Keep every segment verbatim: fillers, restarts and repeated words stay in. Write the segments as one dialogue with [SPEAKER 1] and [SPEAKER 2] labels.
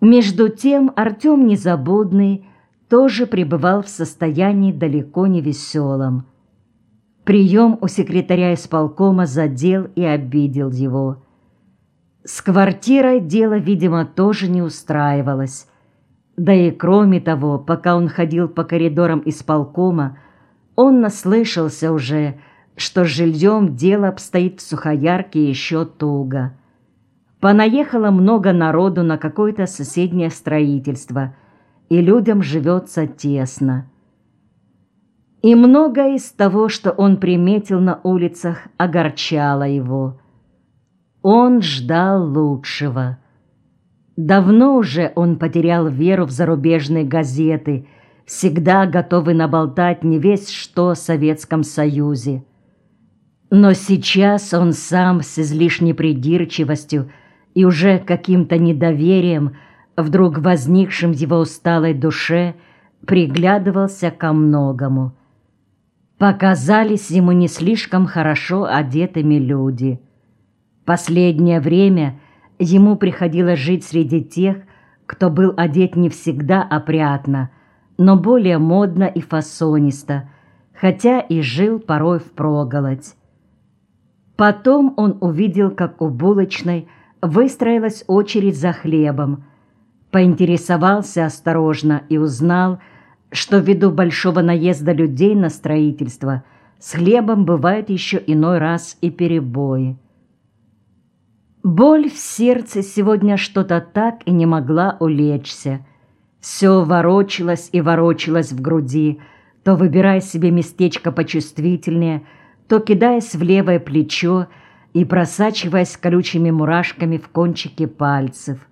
[SPEAKER 1] Между тем Артем Незабудный тоже пребывал в состоянии далеко не веселом. Прием у секретаря исполкома задел и обидел его. С квартирой дело, видимо, тоже не устраивалось. Да и кроме того, пока он ходил по коридорам исполкома, он наслышался уже, что с жильем дело обстоит в Сухоярке еще туго. Понаехало много народу на какое-то соседнее строительство, и людям живется тесно. И многое из того, что он приметил на улицах, огорчало его. Он ждал лучшего. Давно уже он потерял веру в зарубежные газеты, всегда готовый наболтать не весть что о Советском Союзе. Но сейчас он сам с излишней придирчивостью и уже каким-то недоверием, вдруг возникшим в его усталой душе, приглядывался ко многому. Показались ему не слишком хорошо одетыми люди. Последнее время ему приходилось жить среди тех, кто был одет не всегда опрятно, но более модно и фасонисто, хотя и жил порой впроголодь. Потом он увидел, как у булочной выстроилась очередь за хлебом, поинтересовался осторожно и узнал, что ввиду большого наезда людей на строительство с хлебом бывает еще иной раз и перебои. Боль в сердце сегодня что-то так и не могла улечься. Все ворочалось и ворочалось в груди, то выбирая себе местечко почувствительнее, то кидаясь в левое плечо и просачиваясь колючими мурашками в кончики пальцев.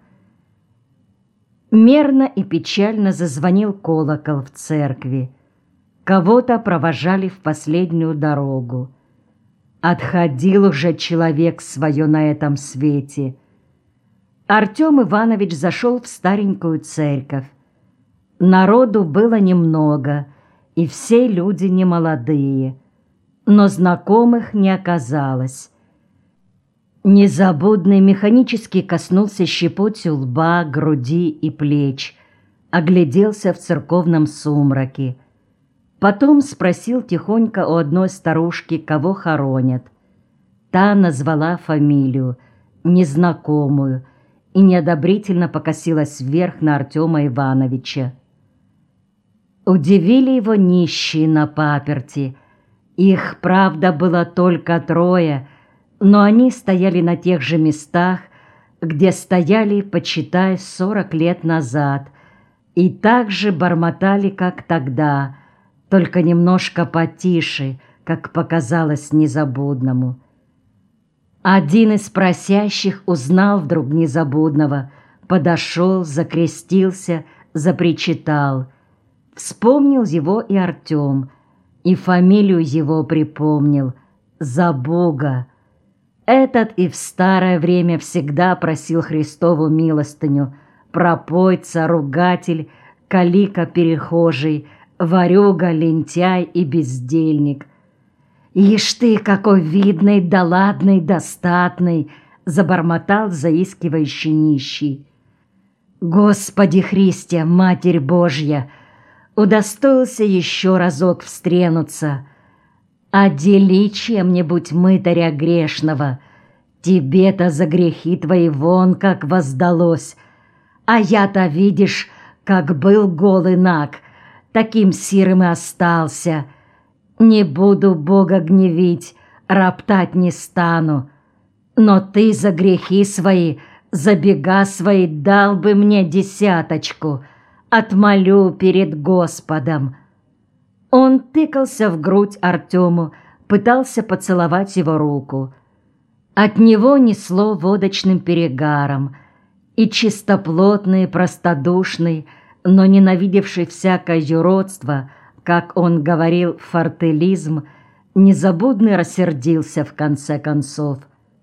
[SPEAKER 1] Мерно и печально зазвонил колокол в церкви. Кого-то провожали в последнюю дорогу. Отходил уже человек свое на этом свете. Артем Иванович зашел в старенькую церковь. Народу было немного, и все люди немолодые, но знакомых не оказалось. Незабудный механически коснулся щепотью лба, груди и плеч, огляделся в церковном сумраке. Потом спросил тихонько у одной старушки, кого хоронят. Та назвала фамилию, незнакомую, и неодобрительно покосилась вверх на Артема Ивановича. Удивили его нищие на паперти. Их, правда, было только трое, но они стояли на тех же местах, где стояли, почитай, сорок лет назад, и так же бормотали, как тогда, только немножко потише, как показалось Незабудному. Один из просящих узнал вдруг Незабудного, подошел, закрестился, запричитал. Вспомнил его и Артем, и фамилию его припомнил — Забуга. Этот и в старое время всегда просил Христову милостыню, пропойца, ругатель, калика перехожий, ворюга, лентяй и бездельник. «Ишь ты, какой видный, да ладный, достатный!» — забормотал заискивающий нищий. «Господи Христе, Матерь Божья!» Удостоился еще разок встренуться. «Отдели чем-нибудь мытаря грешного, тебе-то за грехи твои вон как воздалось, а я-то, видишь, как был голый наг, таким сирым и остался. Не буду Бога гневить, роптать не стану, но ты за грехи свои, за бега свои дал бы мне десяточку, отмолю перед Господом». Он тыкался в грудь Артему, пытался поцеловать его руку. От него несло водочным перегаром, и чистоплотный, простодушный, но ненавидевший всякое юродство, как он говорил, фортелизм, Незабудный рассердился в конце концов.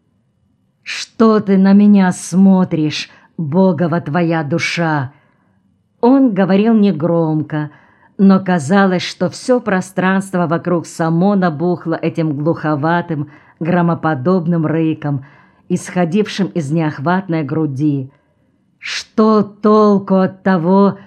[SPEAKER 1] «Что ты на меня смотришь, Богова твоя душа?» Он говорил негромко, но казалось, что все пространство вокруг само набухло этим глуховатым, громоподобным рыком, исходившим из неохватной груди. Что толку от того,